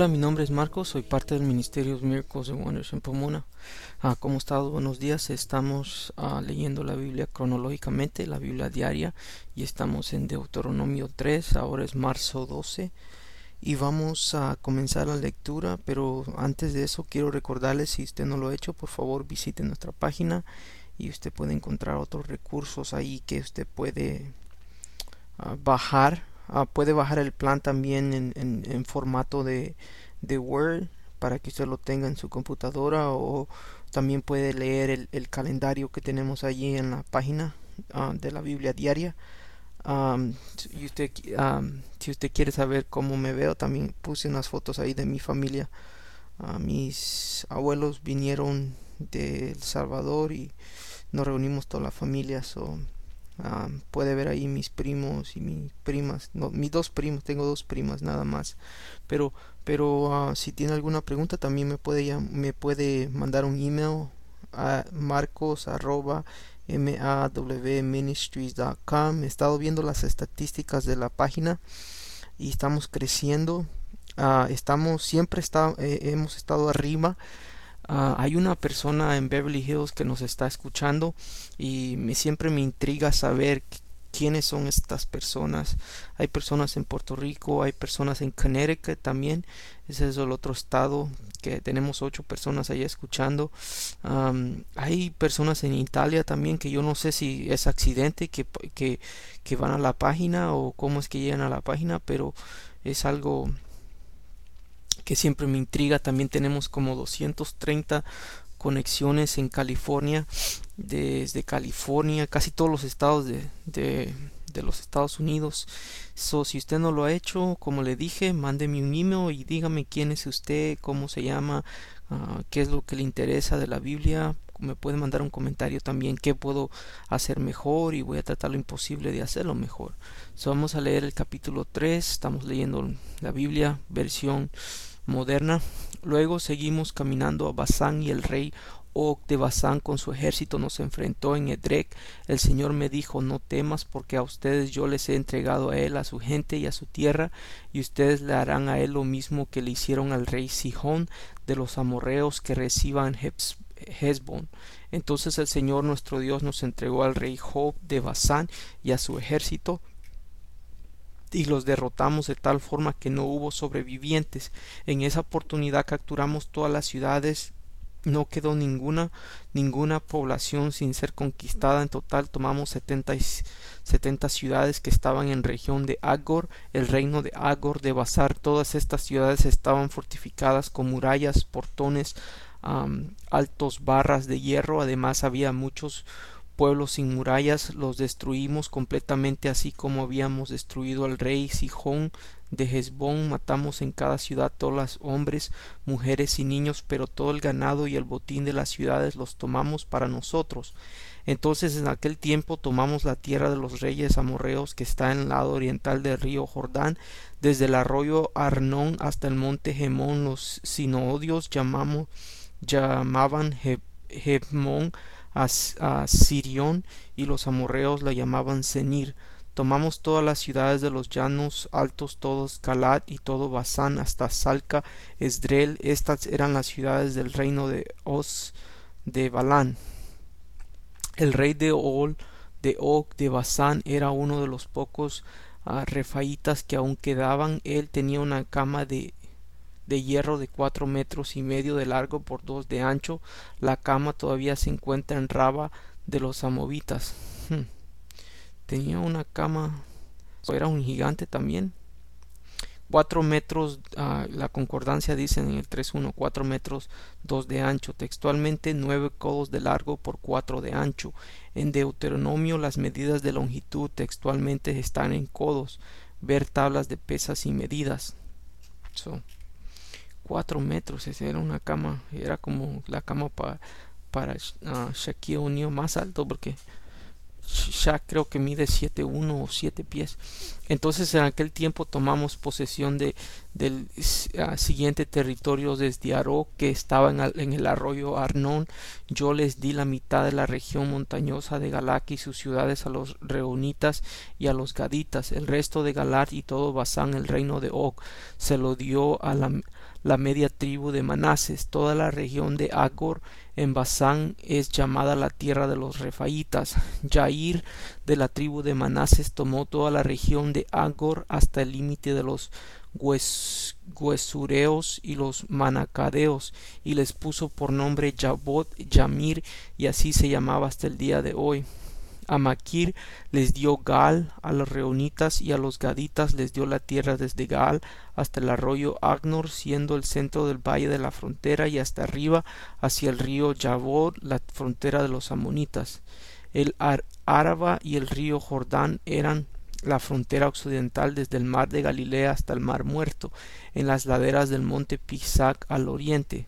Hola, mi nombre es Marcos, soy parte del Ministerio Miracles and Wonders en Pomona. ¿Cómo estado? Buenos días. Estamos leyendo la Biblia cronológicamente, la Biblia diaria, y estamos en Deuteronomio 3, ahora es marzo 12, y vamos a comenzar la lectura, pero antes de eso quiero recordarles, si usted no lo ha hecho, por favor visite nuestra página y usted puede encontrar otros recursos ahí que usted puede bajar. Puede bajar el plan también en formato de Word para que usted lo tenga en su computadora, o también puede leer el calendario que tenemos allí en la página de la Biblia diaria. Um, y usted, si usted quiere saber cómo me veo, también puse unas fotos ahí de mi familia. Mis abuelos vinieron de El Salvador y nos reunimos toda la familia. Puede ver ahí mis primos y mis primas, no, mis dos primos, tengo dos primas nada más, pero si tiene alguna pregunta también me puede mandar un email a marcos@mawministries.com. He estado viendo las estadísticas de la página y estamos creciendo. Hemos estado arriba. Hay una persona en Beverly Hills que nos está escuchando y siempre me intriga saber quiénes son estas personas. Hay personas en Puerto Rico, hay personas en Connecticut también. Ese es el otro estado que tenemos 8 personas allá escuchando. Hay personas en Italia también, que yo no sé si es accidente que van a la página o cómo es que llegan a la página, pero es algo que siempre me intriga. También tenemos como 230 conexiones en California, desde California, casi todos los estados de los Estados Unidos. Si usted no lo ha hecho, como le dije, mándeme un email y dígame quién es usted, cómo se llama, qué es lo que le interesa de la Biblia. Me puede mandar un comentario también, qué puedo hacer mejor, y voy a tratar lo imposible de hacerlo mejor. Vamos a leer el capítulo 3. Estamos leyendo la Biblia versión moderna. Luego seguimos caminando a Basán, y el rey Og de Basán con su ejército nos enfrentó en Edrec. El Señor me dijo: no temas, porque a ustedes yo les he entregado a él, a su gente y a su tierra, y ustedes le harán a él lo mismo que le hicieron al rey Sihón de los amorreos que reciban Hesbón. Entonces el Señor nuestro Dios nos entregó al rey Og de Basán y a su ejército, y los derrotamos de tal forma que no hubo sobrevivientes. En esa oportunidad capturamos todas las ciudades, no quedó ninguna población sin ser conquistada. En total tomamos 70 ciudades que estaban en región de Agor, el reino de Agor de Basar. Todas estas ciudades estaban fortificadas con murallas, portones, altos, barras de hierro. Además había muchos pueblos sin murallas. Los destruimos completamente, así como habíamos destruido al rey Sihón de Hesbón. Matamos en cada ciudad todos los hombres, mujeres y niños, pero todo el ganado y el botín de las ciudades los tomamos para nosotros. Entonces en aquel tiempo tomamos la tierra de los reyes amorreos, que está en el lado oriental del río Jordán, desde el arroyo Arnón hasta el monte Hemón. Los sinoodios llamaban Hemón a Sirión, y los amorreos la llamaban Senir. Tomamos todas las ciudades de los llanos altos, todos Galad y todo Basán, hasta Salca, Esdrel. Estas eran las ciudades del reino de Oz de Balán. El rey de Og de Basán era uno de los pocos refaitas que aún quedaban. Él tenía una cama de hierro de 4 metros y medio de largo por 2 de ancho. La cama todavía se encuentra en Raba de los amovitas. Tenía una cama, era un gigante también. 4 metros, la concordancia dice en el 3.1, 4 metros 2 de ancho. Textualmente 9 codos de largo por 4 de ancho. En Deuteronomio las medidas de longitud textualmente están en codos. Ver tablas de pesas y medidas. 4 metros, esa era una cama, era como la cama para Shaquille O'Neal más alto, porque Shaq creo que mide 7'1" o 7 pies. Entonces en aquel tiempo tomamos posesión del siguiente territorio desde Aró, que estaba en el arroyo Arnón. Yo les di la mitad de la región montañosa de Galaad y sus ciudades a los reunitas y a los gaditas. El resto de Galaad y todo Basán, el reino de Og, se lo dio a la media tribu de Manases. Toda la región de Agor en Basán es llamada la tierra de los Refaitas. Jair de la tribu de Manases tomó toda la región de Agor hasta el límite de los Gesureos y los Manacadeos, y les puso por nombre Jabot Yamir, y así se llamaba hasta el día de hoy. A Maquir les dio Gal, a los reunitas y a los gaditas les dio la tierra desde Gal hasta el arroyo Agnor, siendo el centro del valle de la frontera, y hasta arriba hacia el río Jabor, la frontera de los amonitas. El Araba y el río Jordán eran la frontera occidental desde el mar de Galilea hasta el mar Muerto, en las laderas del monte Pisac al oriente.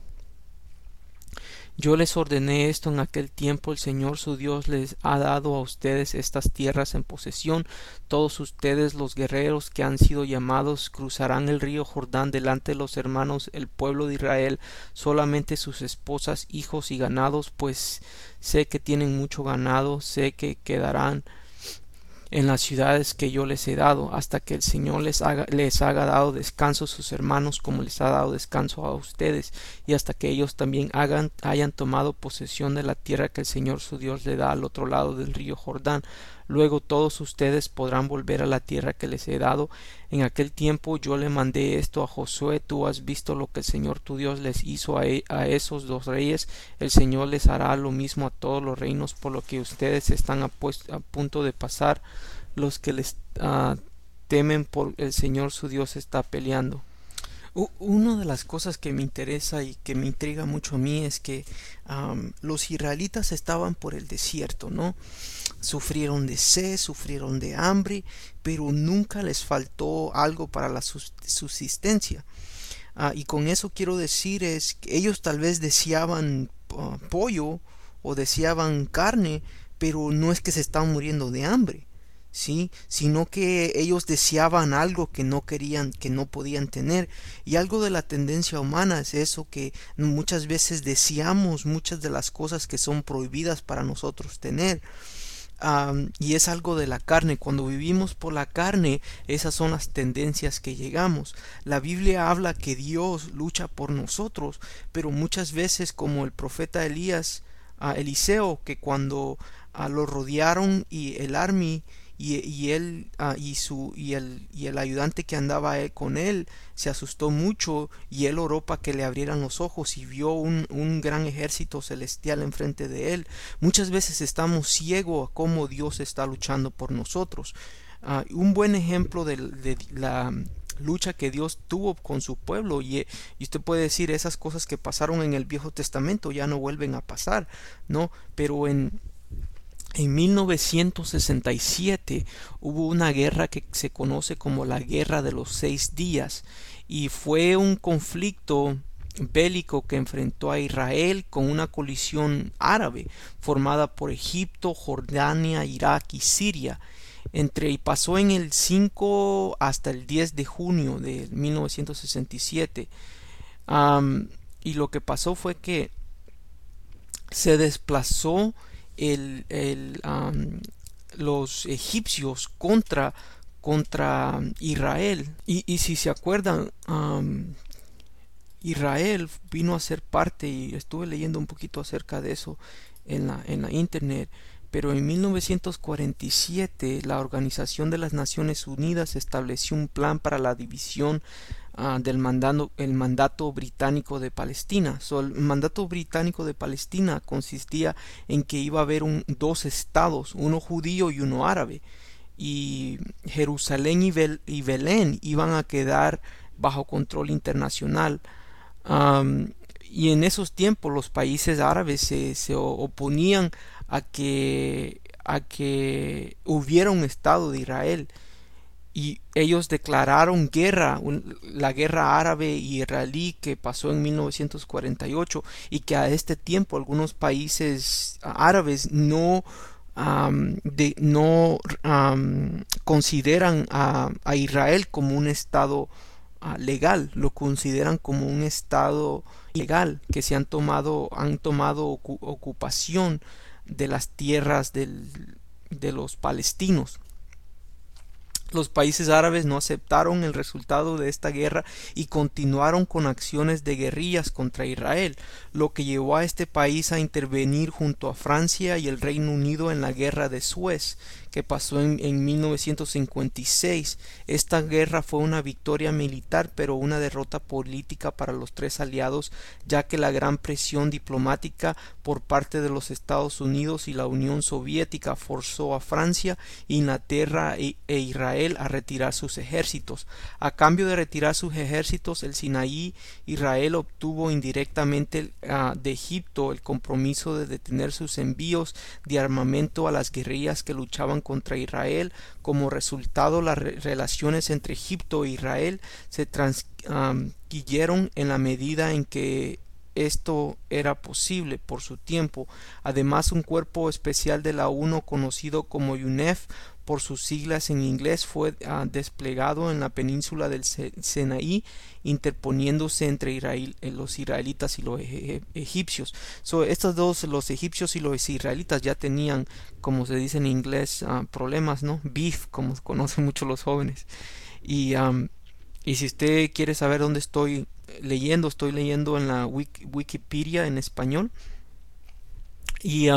Yo les ordené esto en aquel tiempo. El Señor su Dios les ha dado a ustedes estas tierras en posesión. Todos ustedes, los guerreros que han sido llamados, cruzarán el río Jordán delante de los hermanos, el pueblo de Israel, solamente sus esposas, hijos y ganados, pues sé que tienen mucho ganado, sé que quedarán en las ciudades que yo les he dado, hasta que el Señor les haga dado descanso a sus hermanos, como les ha dado descanso a ustedes, y hasta que ellos también hayan tomado posesión de la tierra que el Señor su Dios le da al otro lado del río Jordán. Luego todos ustedes podrán volver a la tierra que les he dado. En aquel tiempo yo le mandé esto a Josué: tú has visto lo que el Señor tu Dios les hizo a esos dos reyes. El Señor les hará lo mismo a todos los reinos por lo que ustedes están a punto de pasar. Los que les temen por el Señor su Dios está peleando. Una de las cosas que me interesa y que me intriga mucho a mí es que los israelitas estaban por el desierto, ¿no? Sufrieron de sed, sufrieron de hambre, pero nunca les faltó algo para la subsistencia. Y con eso quiero decir es que ellos tal vez deseaban pollo o deseaban carne, pero no es que se estaban muriendo de hambre, ¿sí? Sino que ellos deseaban algo que no querían, que no podían tener. Y algo de la tendencia humana es eso, que muchas veces deseamos muchas de las cosas que son prohibidas para nosotros tener. Y es algo de la carne. Cuando vivimos por la carne, esas son las tendencias que llegamos. La Biblia habla que Dios lucha por nosotros, pero muchas veces, como el profeta Eliseo, que cuando lo rodearon y el army y él y el ayudante que andaba con él se asustó mucho, y él oró para que le abrieran los ojos y vio un gran ejército celestial enfrente de él. Muchas veces estamos ciegos a cómo Dios está luchando por nosotros. Un buen ejemplo de la lucha que Dios tuvo con su pueblo, y usted puede decir, esas cosas que pasaron en el Viejo Testamento ya no vuelven a pasar, ¿no? Pero en 1967 hubo una guerra que se conoce como la Guerra de los 6 días, y fue un conflicto bélico que enfrentó a Israel con una coalición árabe formada por Egipto, Jordania, Irak y Siria. Y pasó en el 5 hasta el 10 de junio de 1967. Y lo que pasó fue que se desplazó los egipcios contra Israel, y si se acuerdan, Israel vino a ser parte, y estuve leyendo un poquito acerca de eso en la internet, pero en 1947 la Organización de las Naciones Unidas estableció un plan para la división el mandato británico de Palestina. El mandato británico de Palestina consistía en que iba a haber dos estados, uno judío y uno árabe, y Jerusalén y Belén iban a quedar bajo control internacional. Y en esos tiempos los países árabes se oponían a que hubiera un estado de Israel, y ellos declararon guerra, la guerra árabe-israelí que pasó en 1948, y que a este tiempo algunos países árabes no consideran a Israel como un estado legal, lo consideran como un estado ilegal, que han tomado ocupación de las tierras de los palestinos. Los países árabes no aceptaron el resultado de esta guerra y continuaron con acciones de guerrillas contra Israel, lo que llevó a este país a intervenir junto a Francia y el Reino Unido en la guerra de Suez, que pasó en 1956. Esta guerra fue una victoria militar, pero una derrota política para los tres aliados, ya que la gran presión diplomática por parte de los Estados Unidos y la Unión Soviética forzó a Francia, Inglaterra e Israel a retirar sus ejércitos. A cambio de retirar sus ejércitos, el Sinaí, Israel obtuvo indirectamente de Egipto el compromiso de detener sus envíos de armamento a las guerrillas que luchaban contra Israel. Como resultado, las relaciones entre Egipto e Israel se transquirieron en la medida en que esto era posible por su tiempo. Además, un cuerpo especial de la ONU conocido como UNEF por sus siglas en inglés fue desplegado en la península del Sinaí, interponiéndose entre los israelitas y los egipcios. Estos dos, los egipcios y los israelitas, ya tenían, como se dice en inglés, problemas, ¿no? Beef, como conocen mucho los jóvenes. Y si usted quiere saber dónde estoy leyendo en la Wikipedia en español. Y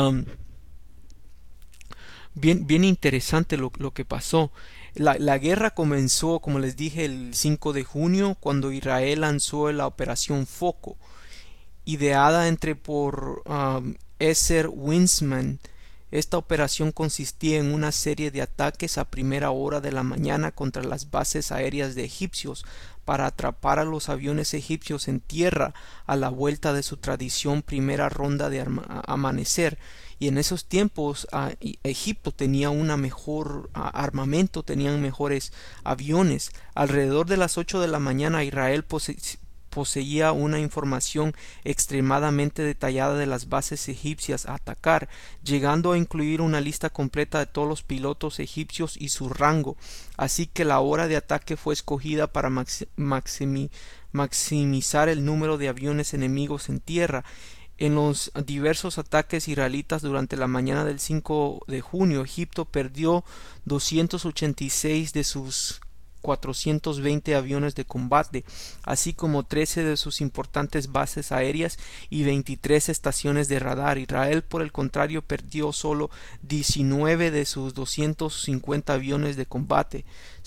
bien interesante lo que pasó. La guerra comenzó, como les dije, el 5 de junio, cuando Israel lanzó la Operación Foco, ideada por Ezer Winsman. Esta operación consistía en una serie de ataques a primera hora de la mañana contra las bases aéreas de egipcios para atrapar a los aviones egipcios en tierra a la vuelta de su tradición primera ronda de amanecer. Y en esos tiempos Egipto tenía una mejor armamento, tenían mejores aviones. Alrededor de las 8 de la mañana Israel poseía una información extremadamente detallada de las bases egipcias a atacar, llegando a incluir una lista completa de todos los pilotos egipcios y su rango. Así que la hora de ataque fue escogida para maximizar el número de aviones enemigos en tierra. En los diversos ataques israelitas durante la mañana del 5 de junio, Egipto perdió 286 de sus 420 aviones de combate, así como 13 de sus importantes bases aéreas y 23 estaciones de radar. Israel, por el contrario, perdió solo 19 de sus 250 aviones de combate.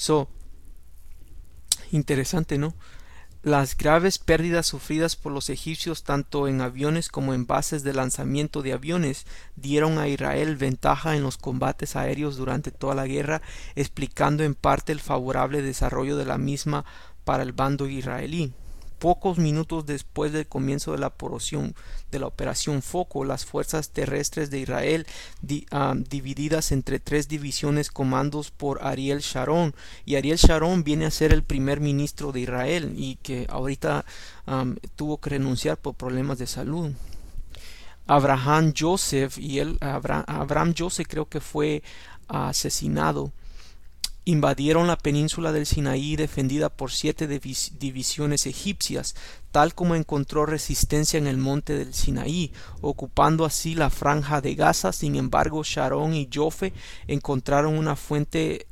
Interesante, ¿no? Las graves pérdidas sufridas por los egipcios tanto en aviones como en bases de lanzamiento de aviones dieron a Israel ventaja en los combates aéreos durante toda la guerra, explicando en parte el favorable desarrollo de la misma para el bando israelí. Pocos minutos después del comienzo de la operación Foco, las fuerzas terrestres de Israel, divididas entre tres divisiones comandos por Ariel Sharon, y Ariel Sharon viene a ser el primer ministro de Israel y que ahorita tuvo que renunciar por problemas de salud. Abraham Joseph Abraham Joseph creo que fue asesinado. Invadieron la península del Sinaí defendida por 7 divisiones egipcias, tal como encontró resistencia en el monte del Sinaí, ocupando así la franja de Gaza. Sin embargo, Sharon y Jofe encontraron una fuerte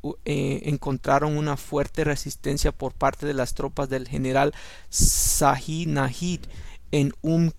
resistencia por parte de las tropas del general Zahi Nahid en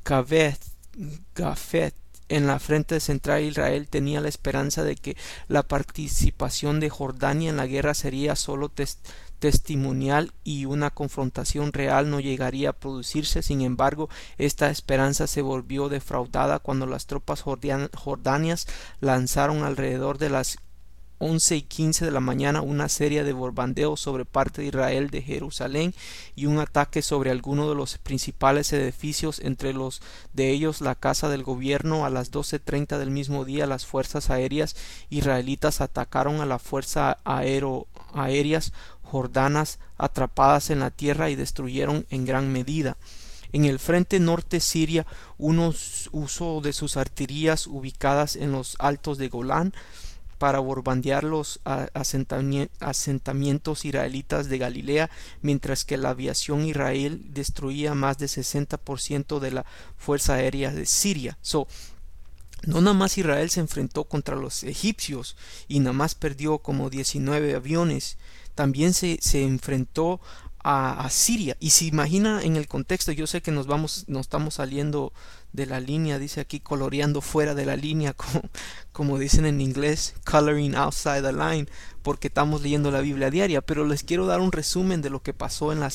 Gafet. En la frente central, Israel tenía la esperanza de que la participación de Jordania en la guerra sería solo testimonial y una confrontación real no llegaría a producirse. Sin embargo, esta esperanza se volvió defraudada cuando las tropas jordanias lanzaron alrededor de las 11:15 de la mañana una serie de bombardeos sobre parte de Israel de Jerusalén y un ataque sobre algunos de los principales edificios, entre los de ellos la casa del gobierno. A las 12:30 del mismo día, las fuerzas aéreas israelitas atacaron a las fuerzas aéreas jordanas atrapadas en la tierra y destruyeron en gran medida. En el frente norte, Siria usó de sus artillerías ubicadas en los altos de Golán para bombardear los asentamientos israelitas de Galilea, mientras que la aviación israelí destruía más del 60% de la fuerza aérea de Siria. No nada más Israel se enfrentó contra los egipcios y nada más perdió como 19 aviones. También se enfrentó a Siria. Y se imagina en el contexto, yo sé que nos estamos saliendo de la línea, dice aquí, coloreando fuera de la línea, como dicen en inglés, coloring outside the line, porque estamos leyendo la Biblia diaria, pero les quiero dar un resumen de lo que pasó en las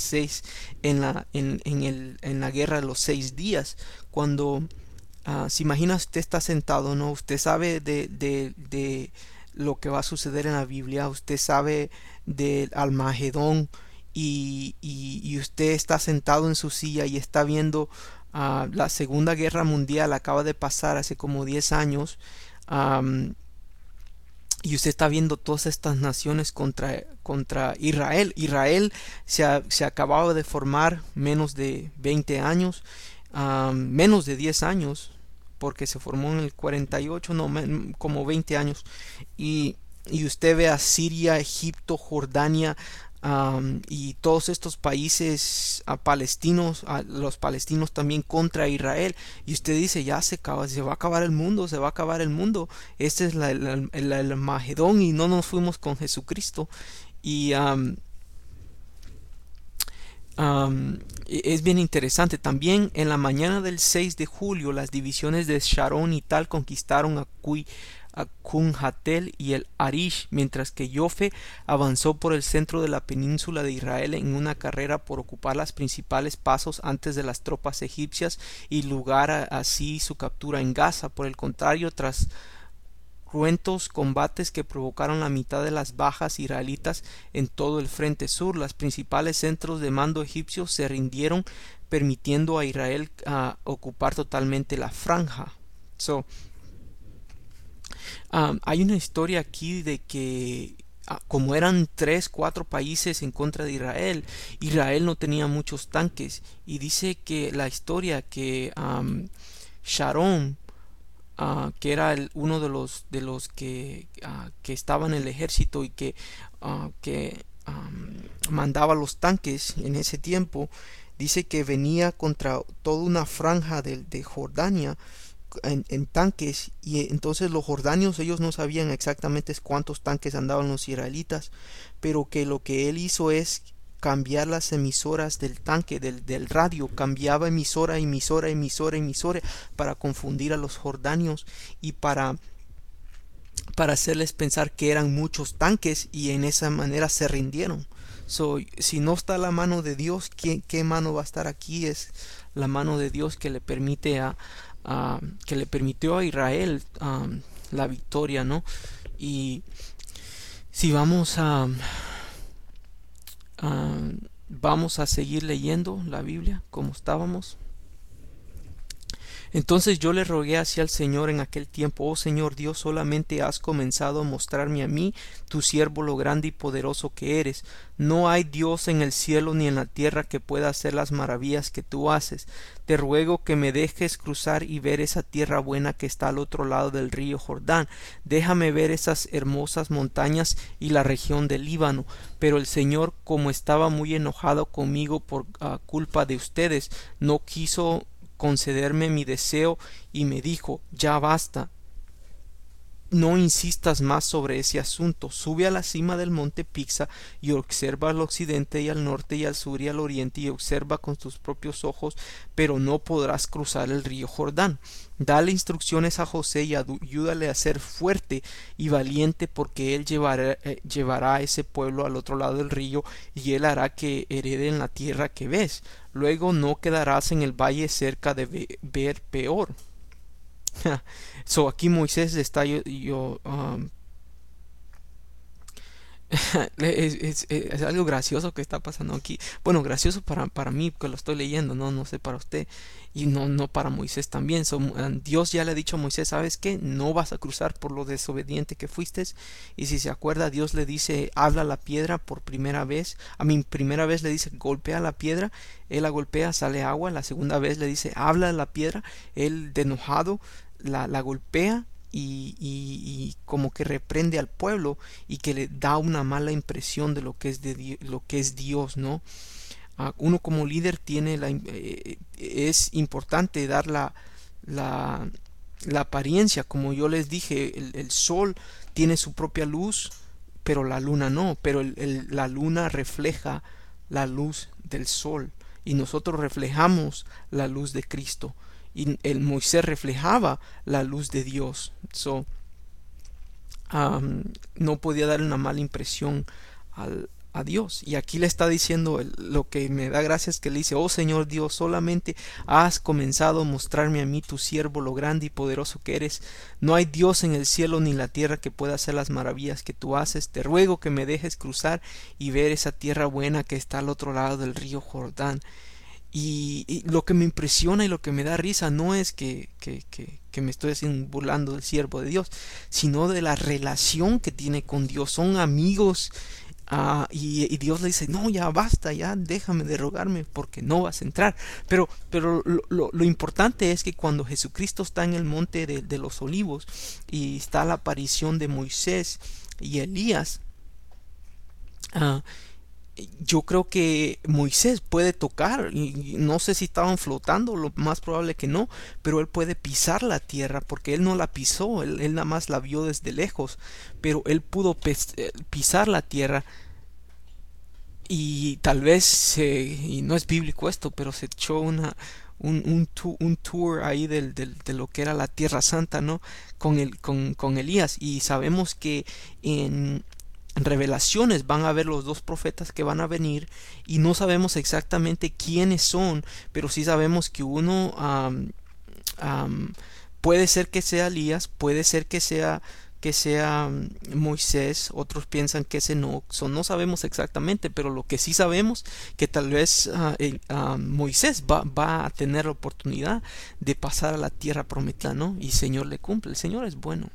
en la guerra de los 6 días, cuando se imagina usted está sentado, ¿no? Usted sabe de lo que va a suceder en la Biblia, usted sabe del Almagedón y usted está sentado en su silla y está viendo la Segunda Guerra Mundial acaba de pasar hace como 10 años. am, y usted está viendo todas estas naciones contra Israel. Israel se acababa de formar menos de 20 años, menos de 10 años, porque se formó en el 48, no, como 20 años. Y usted ve a Siria, Egipto, Jordania, y todos estos países palestinos, los palestinos también contra Israel, y usted dice, ya se va a acabar el mundo, se va a acabar el mundo, este es el Armagedón y no nos fuimos con Jesucristo. Y es bien interesante. También en la mañana del 6 de julio las divisiones de Sharon y Tal conquistaron a Cunjatel y el Arish, mientras que Jofe avanzó por el centro de la península de Israel en una carrera por ocupar los principales pasos antes de las tropas egipcias y lugar así su captura en Gaza. Por el contrario, tras cruentos combates que provocaron la mitad de las bajas israelitas en todo el frente sur, los principales centros de mando egipcios se rindieron, permitiendo a Israel ocupar totalmente la franja. So, hay una historia aquí de que como eran 3, 4 países en contra de Israel, Israel no tenía muchos tanques, y dice que la historia que Sharon, que era uno de los que estaba en el ejército y que mandaba los tanques en ese tiempo, dice que venía contra toda una franja de Jordania en tanques, y entonces los jordanios ellos no sabían exactamente cuántos tanques andaban los israelitas, pero que lo que él hizo es cambiar las emisoras del tanque, del radio, cambiaba emisora, emisora, emisora, emisora para confundir a los jordanios y para hacerles pensar que eran muchos tanques, y en esa manera se rindieron. So, si no está la mano de Dios, ¿qué mano va a estar aquí? Es la mano de Dios que le permitió a Israel la victoria, ¿no? Y si vamos a seguir leyendo la Biblia como estábamos. Entonces yo le rogué hacia el Señor en aquel tiempo: oh Señor Dios, solamente has comenzado a mostrarme a mí, tu siervo, lo grande y poderoso que eres. No hay Dios en el cielo ni en la tierra que pueda hacer las maravillas que tú haces. Te ruego que me dejes cruzar y ver esa tierra buena que está al otro lado del río Jordán. Déjame ver esas hermosas montañas y la región del Líbano. Pero el Señor, como estaba muy enojado conmigo por culpa de ustedes, no quiso concederme mi deseo y me dijo: ya basta, no insistas más sobre ese asunto. Sube a la cima del monte Pisa y observa al occidente y al norte y al sur y al oriente, y observa con tus propios ojos, pero no podrás cruzar el río Jordán. Dale instrucciones a José y ayúdale a ser fuerte y valiente, porque él llevará a ese pueblo al otro lado del río, y él hará que hereden la tierra que ves. Luego no quedarás en el valle cerca de ver peor. So, aquí Moisés está es algo gracioso que está pasando aquí. Bueno, gracioso para mí que lo estoy leyendo, no sé para usted, y no para Moisés también. Dios ya le ha dicho a Moisés: ¿sabes qué? No vas a cruzar por lo desobediente que fuiste. Y si se acuerda, Dios le dice: habla a la piedra por primera vez. Primera vez le dice: golpea la piedra. Él la golpea, sale agua. La segunda vez le dice: habla a la piedra. Él, de enojado, la golpea, y como que reprende al pueblo, y que le da una mala impresión de lo que es Dios, ¿no? Uno como líder es importante dar la la apariencia, como yo les dije, el sol tiene su propia luz, pero la luna no, pero la luna refleja la luz del sol y nosotros reflejamos la luz de Cristo y el Moisés reflejaba la luz de Dios. No podía dar una mala impresión a Dios. Y aquí le está diciendo, lo que me da gracia es que le dice: oh Señor Dios, solamente has comenzado a mostrarme a mí, tu siervo, lo grande y poderoso que eres. No hay Dios en el cielo ni en la tierra que pueda hacer las maravillas que tú haces. Te ruego que me dejes cruzar y ver esa tierra buena que está al otro lado del río Jordán. Y lo que me impresiona y lo que me da risa no es que me estoy burlando del siervo de Dios, sino de la relación que tiene con Dios. Son amigos. Y Dios le dice: no, ya basta, ya déjame de rogarme porque no vas a entrar. Pero lo importante es que cuando Jesucristo está en el monte de los olivos y está la aparición de Moisés y Elías, yo creo que Moisés puede tocar, y no sé si estaban flotando, lo más probable que no, pero él puede pisar la tierra porque él no la pisó, él nada más la vio desde lejos, pero él pudo pisar la tierra. Y tal vez, y no es bíblico esto, pero se echó un tour ahí de lo que era la Tierra Santa, ¿no? Con Elías. Y sabemos que en Revelaciones van a ver los dos profetas que van a venir, y no sabemos exactamente quiénes son, pero sí sabemos que uno puede ser que sea Elías, puede ser que sea Moisés, otros piensan que es Enoc, no sabemos exactamente, pero lo que sí sabemos que tal vez Moisés va a tener la oportunidad de pasar a la tierra prometida, ¿no? Y el Señor le cumple, el Señor es bueno.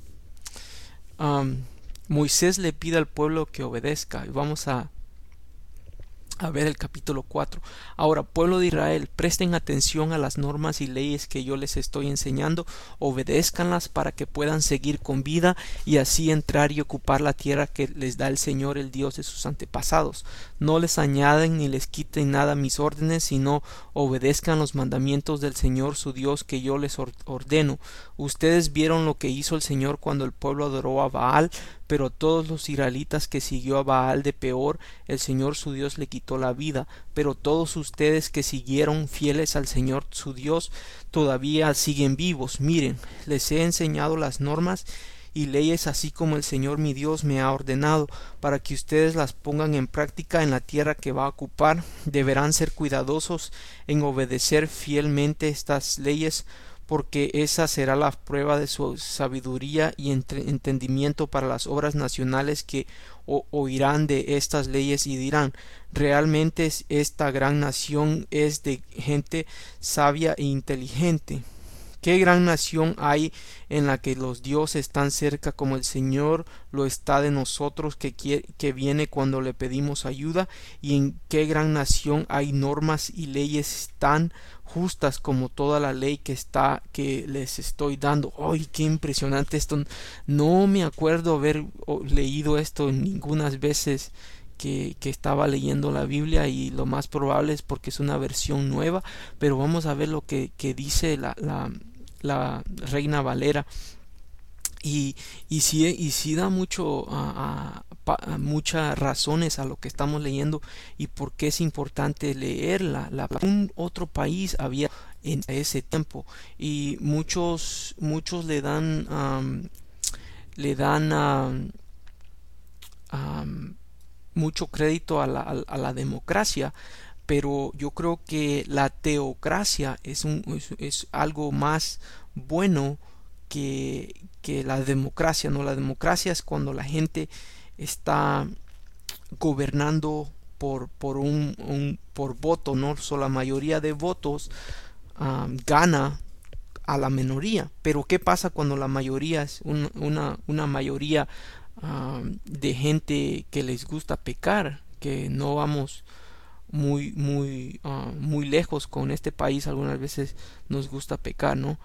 Moisés le pide al pueblo que obedezca, y vamos a ver el capítulo 4. Ahora, pueblo de Israel, presten atención a las normas y leyes que yo les estoy enseñando, obedézcanlas para que puedan seguir con vida y así entrar y ocupar la tierra que les da el Señor, el Dios de sus antepasados. No les añaden ni les quiten nada a mis órdenes, sino obedezcan los mandamientos del Señor su Dios que yo les ordeno. Ustedes vieron lo que hizo el Señor cuando el pueblo adoró a Baal, pero todos los israelitas que siguió a Baal de Peor, el Señor su Dios le quitó la vida. Pero todos ustedes que siguieron fieles al Señor su Dios, todavía siguen vivos. Miren, les he enseñado las normas y leyes así como el Señor mi Dios me ha ordenado, para que ustedes las pongan en práctica en la tierra que va a ocupar. Deberán ser cuidadosos en obedecer fielmente estas leyes, porque esa será la prueba de su sabiduría y entendimiento para las obras nacionales que oirán de estas leyes y dirán: realmente esta gran nación es de gente sabia e inteligente. ¿Qué gran nación hay en la que los dioses están cerca como el Señor lo está de nosotros, que viene cuando le pedimos ayuda? ¿Y en qué gran nación hay normas y leyes tan justas como toda la ley que les estoy dando? ¡Ay, qué impresionante esto! No me acuerdo haber leído esto ninguna veces que estaba leyendo la Biblia, y lo más probable es porque es una versión nueva, pero vamos a ver lo que dice la Reina Valera. Y sí da muchas razones a lo que estamos leyendo y por qué es importante leerla. Un otro país había en ese tiempo, y muchos le dan mucho crédito a la democracia, pero yo creo que la teocracia es algo más bueno que la democracia, ¿no? La democracia es cuando la gente está gobernando por voto, ¿no? La mayoría de votos gana a la minoría. Pero ¿qué pasa cuando la mayoría es una mayoría de gente que les gusta pecar? Que no vamos muy lejos con este país, algunas veces nos gusta pecar, ¿no?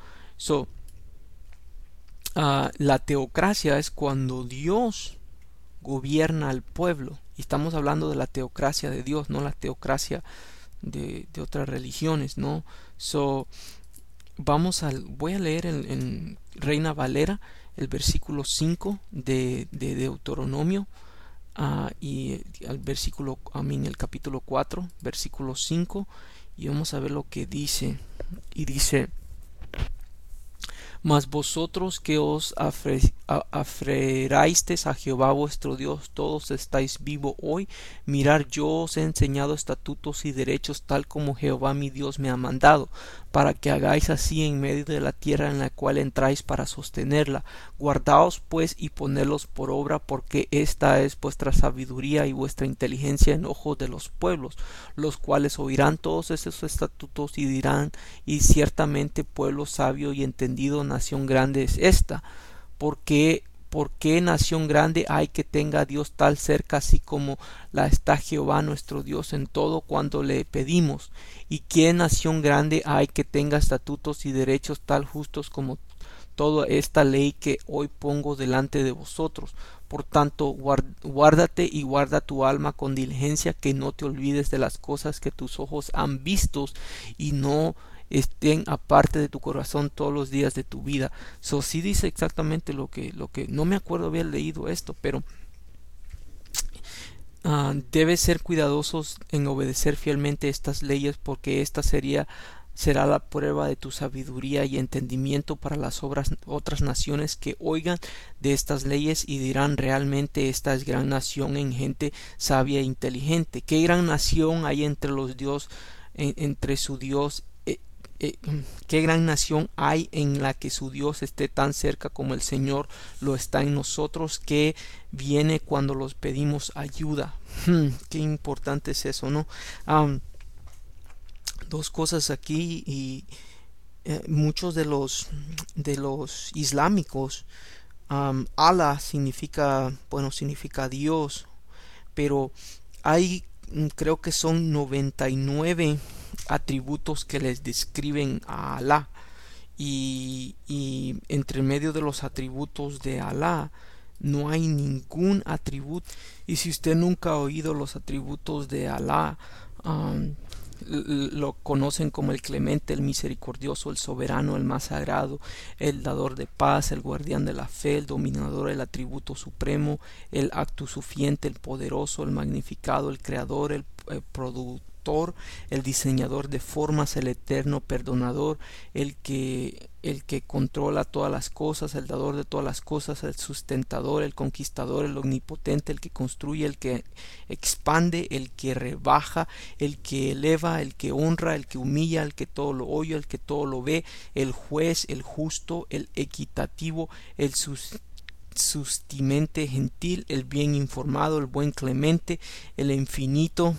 La teocracia es cuando Dios gobierna al pueblo, y estamos hablando de la teocracia de Dios, no la teocracia de otras religiones, ¿no? Voy a leer en Reina Valera el versículo 5 de Deuteronomio, y el capítulo 4 versículo 5, y vamos a ver lo que dice. Y dice: Mas vosotros que os afreiraistes a Jehová vuestro Dios, todos estáis vivo hoy. Mirad, yo os he enseñado estatutos y derechos, tal como Jehová mi Dios me ha mandado, para que hagáis así en medio de la tierra en la cual entráis para sostenerla. Guardaos pues y ponedlos por obra, porque esta es vuestra sabiduría y vuestra inteligencia en ojos de los pueblos, los cuales oirán todos esos estatutos y dirán: y ciertamente pueblo sabio y entendido, nación grande es esta. ¿Por qué nación grande hay que tenga a Dios tal cerca, así como la está Jehová nuestro Dios en todo cuando le pedimos? ¿Y qué nación grande hay que tenga estatutos y derechos tal justos como toda esta ley que hoy pongo delante de vosotros? Por tanto, guárdate y guarda tu alma con diligencia, que no te olvides de las cosas que tus ojos han visto, y no estén aparte de tu corazón todos los días de tu vida. Sí dice exactamente lo que no me acuerdo haber leído esto, pero debes ser cuidadosos en obedecer fielmente estas leyes, porque esta será la prueba de tu sabiduría y entendimiento para las otras naciones que oigan de estas leyes y dirán: realmente esta es gran nación en gente sabia e inteligente. ¿Qué gran nación hay entre los dios, entre su Dios? ¿Qué gran nación hay en la que su Dios esté tan cerca como el Señor lo está en nosotros, que viene cuando los pedimos ayuda? Qué importante es eso, ¿no? Dos cosas aquí. Y muchos de los islámicos, Allah significa Dios, pero hay, creo que son 99 atributos que les describen a Alá, y entre medio de los atributos de Alá no hay ningún atributo. Y si usted nunca ha oído los atributos de Alá, lo conocen como el clemente, el misericordioso, el soberano, el más sagrado, el dador de paz, el guardián de la fe, el dominador, el atributo supremo, el autosuficiente, el poderoso, el magnificado, el creador, el productor, el diseñador de formas, el eterno perdonador, el que controla todas las cosas, el dador de todas las cosas, el sustentador, el conquistador, el omnipotente, el que construye, el que expande, el que rebaja, el que eleva, el que honra, el que humilla, el que todo lo oye, el que todo lo ve, el juez, el justo, el equitativo, el sustimente gentil, el bien informado, el buen clemente, el infinito,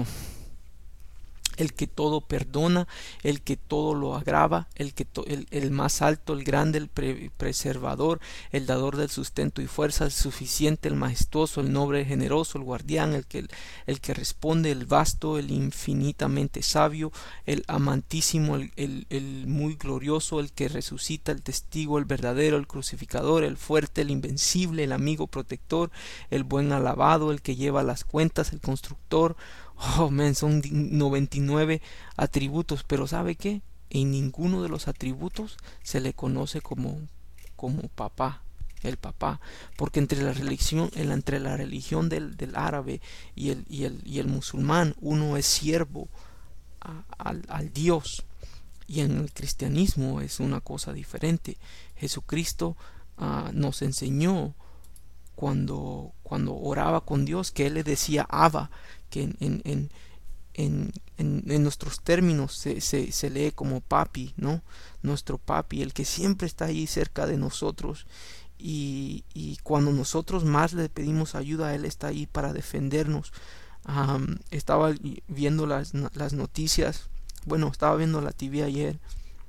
el que todo perdona, el que todo lo agrava, el más alto, el grande, el preservador, el dador del sustento y fuerza, el suficiente, el majestuoso, el noble, el generoso, el guardián, el que responde, el vasto, el infinitamente sabio, el amantísimo, el muy glorioso, el que resucita, el testigo, el verdadero, el crucificador, el fuerte, el invencible, el amigo protector, el buen alabado, el que lleva las cuentas, el constructor. Son 99 atributos, pero ¿sabe qué? En ninguno de los atributos se le conoce como papá, el papá, porque entre la religión del árabe y el musulmán, uno es siervo al Dios, y en el cristianismo es una cosa diferente. Jesucristo nos enseñó cuando oraba con Dios, que él le decía Abba, que en nuestros términos se lee como papi, ¿no? Nuestro papi, el que siempre está ahí cerca de nosotros, y cuando nosotros más le pedimos ayuda, él está ahí para defendernos. Estaba viendo las noticias, estaba viendo la TV ayer.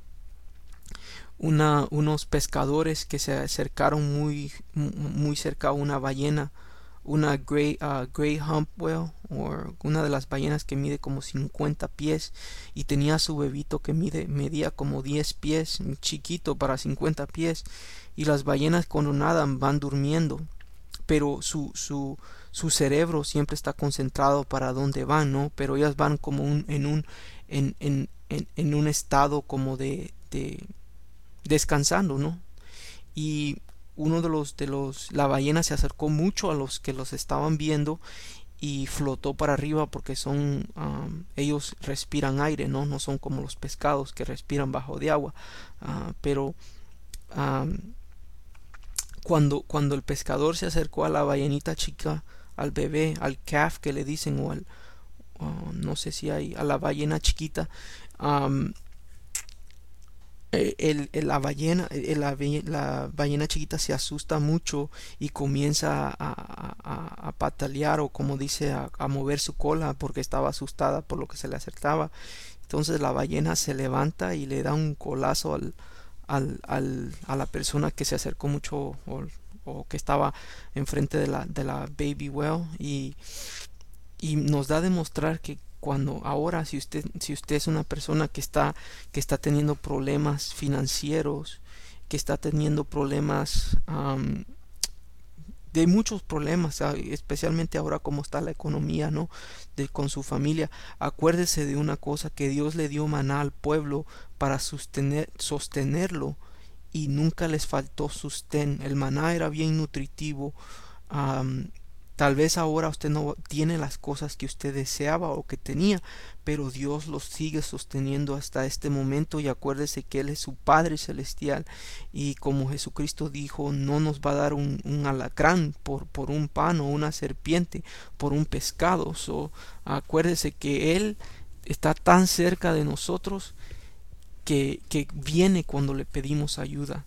Unos pescadores que se acercaron muy cerca a una ballena, una Grey Hump Whale, o una de las ballenas que mide como 50 pies, y tenía su bebito que medía como 10 pies, chiquito para 50 pies. Y las ballenas cuando nadan van durmiendo, pero su cerebro siempre está concentrado para dónde van, ¿no? Pero ellas van como en un estado como descansando, ¿no? Y uno la ballena se acercó mucho a los que los estaban viendo y flotó para arriba porque ellos respiran aire, no son como los pescados que respiran bajo de agua. Pero cuando el pescador se acercó a la ballenita chica, al bebé, al calf que le dicen, no sé si hay, a la ballena chiquita, la ballena chiquita se asusta mucho y comienza a patalear, o como dice, a mover su cola porque estaba asustada por lo que se le acercaba. Entonces la ballena se levanta y le da un colazo a la persona que se acercó mucho, o que estaba enfrente de la baby whale, y nos da a demostrar que ahora si usted es una persona que está teniendo problemas financieros, que está teniendo problemas, de muchos problemas, especialmente ahora como está la economía, ¿no? Con su familia, acuérdese de una cosa: que Dios le dio maná al pueblo para sostenerlo, y nunca les faltó sostén. El maná era bien nutritivo. Tal vez ahora usted no tiene las cosas que usted deseaba o que tenía, pero Dios los sigue sosteniendo hasta este momento, y acuérdese que Él es su Padre Celestial, y como Jesucristo dijo, no nos va a dar un alacrán por un pan, o una serpiente por un pescado. Acuérdese que Él está tan cerca de nosotros que viene cuando le pedimos ayuda.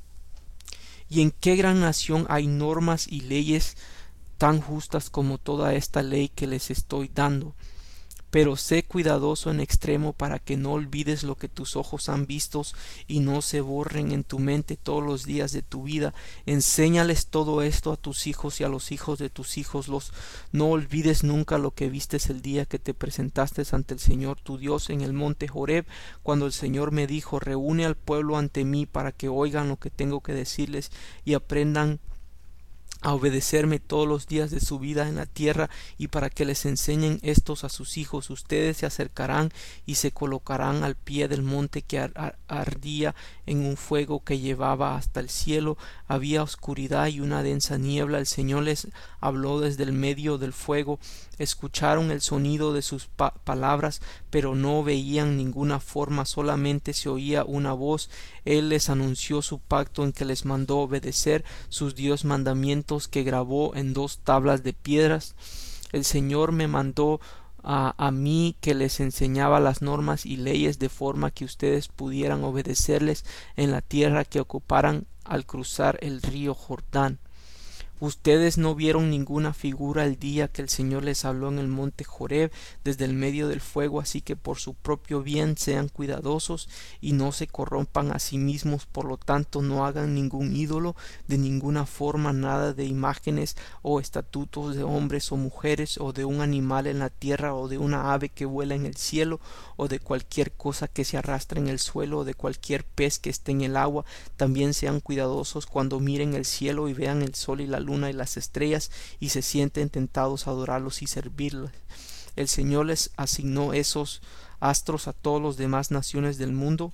¿Y en qué gran nación hay normas y leyes tan justas como toda esta ley que les estoy dando? Pero sé cuidadoso en extremo para que no olvides lo que tus ojos han visto y no se borren en tu mente todos los días de tu vida. Enséñales todo esto a tus hijos y a los hijos de tus hijos. No olvides nunca lo que vistes el día que te presentaste ante el Señor tu Dios en el monte Horeb, cuando el Señor me dijo: reúne al pueblo ante mí para que oigan lo que tengo que decirles y aprendan a obedecerme todos los días de su vida en la tierra, y para que les enseñen estos a sus hijos. Ustedes se acercarán y se colocarán al pie del monte que ardía en un fuego que llevaba hasta el cielo. Había oscuridad y una densa niebla. El Señor les habló desde el medio del fuego. Escucharon el sonido de sus palabras, pero no veían ninguna forma, solamente se oía una voz. Él les anunció su pacto en que les mandó obedecer sus 10 mandamientos que grabó en 2 tablas de piedras. El Señor me mandó a mí que les enseñaba las normas y leyes de forma que ustedes pudieran obedecerles en la tierra que ocuparan al cruzar el río Jordán. Ustedes no vieron ninguna figura el día que el Señor les habló en el monte Horeb desde el medio del fuego, así que por su propio bien sean cuidadosos y no se corrompan a sí mismos. Por lo tanto, no hagan ningún ídolo de ninguna forma, nada de imágenes o estatutos de hombres o mujeres, o de un animal en la tierra, o de una ave que vuela en el cielo, o de cualquier cosa que se arrastra en el suelo, o de cualquier pez que esté en el agua. También sean cuidadosos cuando miren el cielo y vean el sol y la luna y las estrellas, y se sienten tentados a adorarlos y servirlos. El Señor les asignó esos astros a todas las demás naciones del mundo,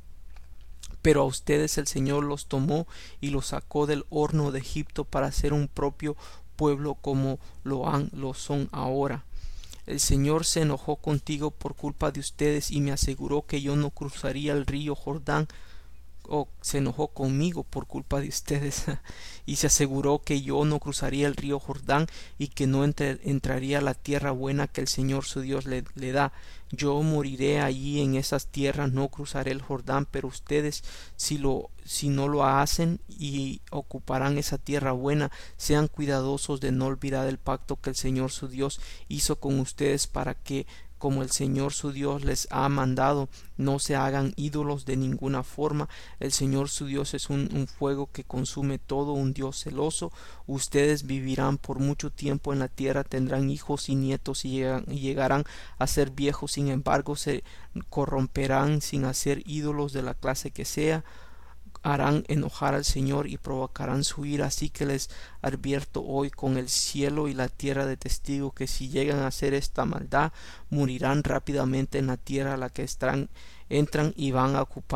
pero a ustedes el Señor los tomó y los sacó del horno de Egipto para ser un propio pueblo como lo son ahora. El Señor se enojó contigo por culpa de ustedes y me aseguró que yo no cruzaría el río Jordán, o se enojó conmigo por culpa de ustedes y se aseguró que yo no cruzaría el río Jordán y que no entraría a la tierra buena que el Señor su Dios le da. Yo moriré allí en esas tierras, no cruzaré el Jordán, pero ustedes si no lo hacen y ocuparán esa tierra buena. Sean cuidadosos de no olvidar el pacto que el Señor su Dios hizo con ustedes, para que, como el Señor su Dios les ha mandado, no se hagan ídolos de ninguna forma. El Señor su Dios es un fuego que consume todo, un Dios celoso. Ustedes vivirán por mucho tiempo en la tierra, tendrán hijos y nietos y llegarán a ser viejos. Sin embargo, se corromperán sin hacer ídolos de la clase que sea. Harán enojar al Señor y provocarán su ira. Así que les advierto hoy con el cielo y la tierra de testigo, que si llegan a hacer esta maldad, morirán rápidamente en la tierra a la que entran y van a ocupar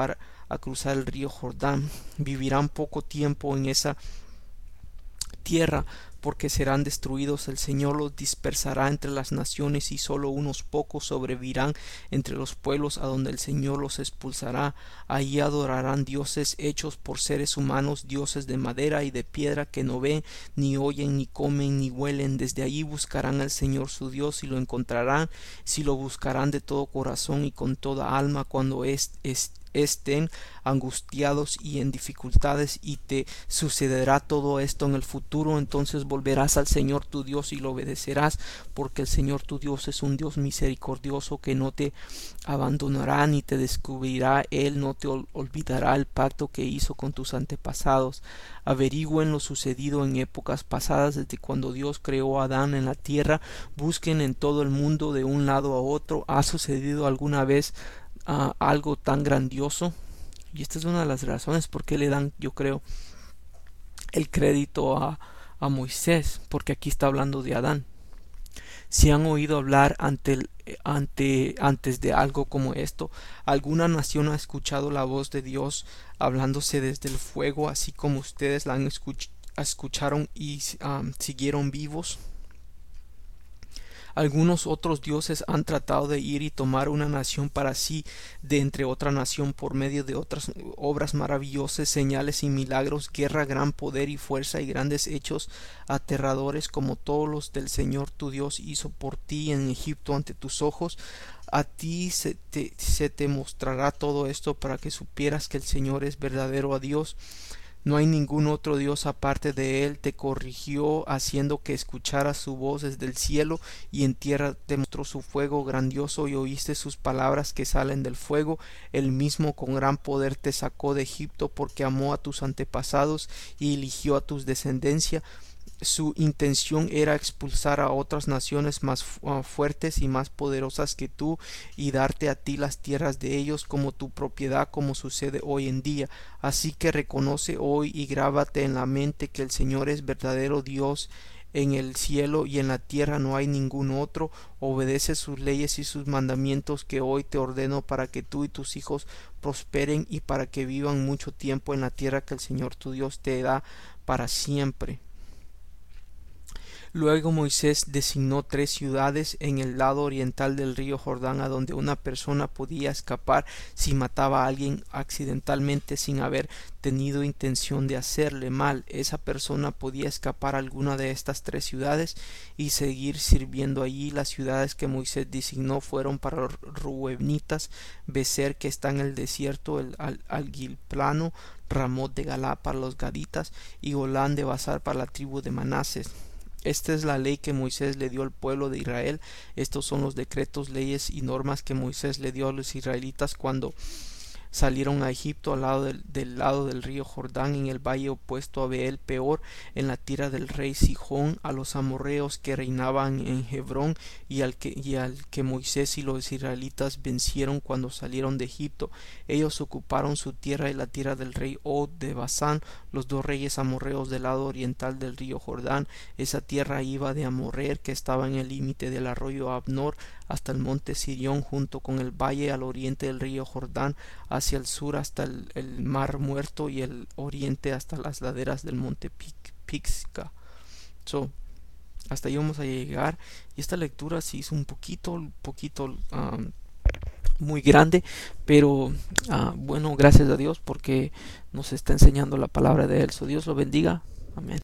a cruzar el río Jordán. Vivirán poco tiempo en esa tierra, porque serán destruidos. El Señor los dispersará entre las naciones, y solo unos pocos sobrevivirán entre los pueblos a donde el Señor los expulsará. Allí adorarán dioses hechos por seres humanos, dioses de madera y de piedra, que no ven, ni oyen, ni comen, ni huelen. Desde allí buscarán al Señor su Dios, y lo encontrarán, si lo buscarán de todo corazón y con toda alma, cuando estén angustiados y en dificultades. Y te sucederá todo esto en el futuro. Entonces volverás al Señor tu Dios y lo obedecerás, porque el Señor tu Dios es un Dios misericordioso, que no te abandonará ni te descubrirá. Él no te olvidará el pacto que hizo con tus antepasados. Averigüen lo sucedido en épocas pasadas, desde cuando Dios creó a Adán en la tierra. Busquen en todo el mundo de un lado a otro. ¿Ha sucedido alguna vez algo tan grandioso? Y esta es una de las razones por qué le dan, yo creo, el crédito a Moisés, porque aquí está hablando de Adán. Si han oído hablar antes de algo como esto, ¿alguna nación ha escuchado la voz de Dios hablándose desde el fuego, así como ustedes la escucharon y siguieron vivos? Algunos otros dioses han tratado de ir y tomar una nación para sí de entre otra nación por medio de otras obras maravillosas, señales y milagros, guerra, gran poder y fuerza, y grandes hechos aterradores, como todos los del Señor tu Dios hizo por ti en Egipto ante tus ojos. A ti se te mostrará todo esto, para que supieras que el Señor es verdadero a Dios. No hay ningún otro Dios aparte de él. Te corrigió, haciendo que escucharas su voz desde el cielo, y en tierra te mostró su fuego grandioso, y oíste sus palabras que salen del fuego. Él mismo con gran poder te sacó de Egipto, porque amó a tus antepasados y eligió a tus descendencia. Su intención era expulsar a otras naciones más fuertes y más poderosas que tú, y darte a ti las tierras de ellos como tu propiedad, como sucede hoy en día. Así que reconoce hoy y grábate en la mente que el Señor es verdadero Dios. En el cielo y en la tierra no hay ningún otro. Obedece sus leyes y sus mandamientos que hoy te ordeno, para que tú y tus hijos prosperen, y para que vivan mucho tiempo en la tierra que el Señor tu Dios te da para siempre. Luego Moisés designó 3 ciudades en el lado oriental del río Jordán, a donde una persona podía escapar si mataba a alguien accidentalmente sin haber tenido intención de hacerle mal. Esa persona podía escapar a alguna de estas 3 ciudades y seguir sirviendo allí. Las ciudades que Moisés designó fueron para los Rubenitas: Becer, que está en el desierto, el Alguilplano; Ramot de Galá para los Gaditas, y Golán de Basar para la tribu de Manases. Esta es la ley que Moisés le dio al pueblo de Israel. Estos son los decretos, leyes y normas que Moisés le dio a los israelitas cuando salieron a Egipto, al lado del lado del río Jordán, en el valle opuesto a Beel Peor, en la tierra del rey Sihón, a los amorreos que reinaban en Hebrón, y al que Moisés y los israelitas vencieron cuando salieron de Egipto. Ellos ocuparon su tierra y la tierra del rey Og de Basán, los 2 reyes amorreos del lado oriental del río Jordán. Esa tierra iba de Amorrer, que estaba en el límite del arroyo Abnor, hasta el monte Sirión, junto con el valle al oriente del río Jordán, hacia el sur hasta el mar Muerto, y el oriente hasta las laderas del monte Pisga. Hasta ahí vamos a llegar, y esta lectura sí es un poquito muy grande, pero bueno, gracias a Dios porque nos está enseñando la palabra de él. Dios lo bendiga. Amén.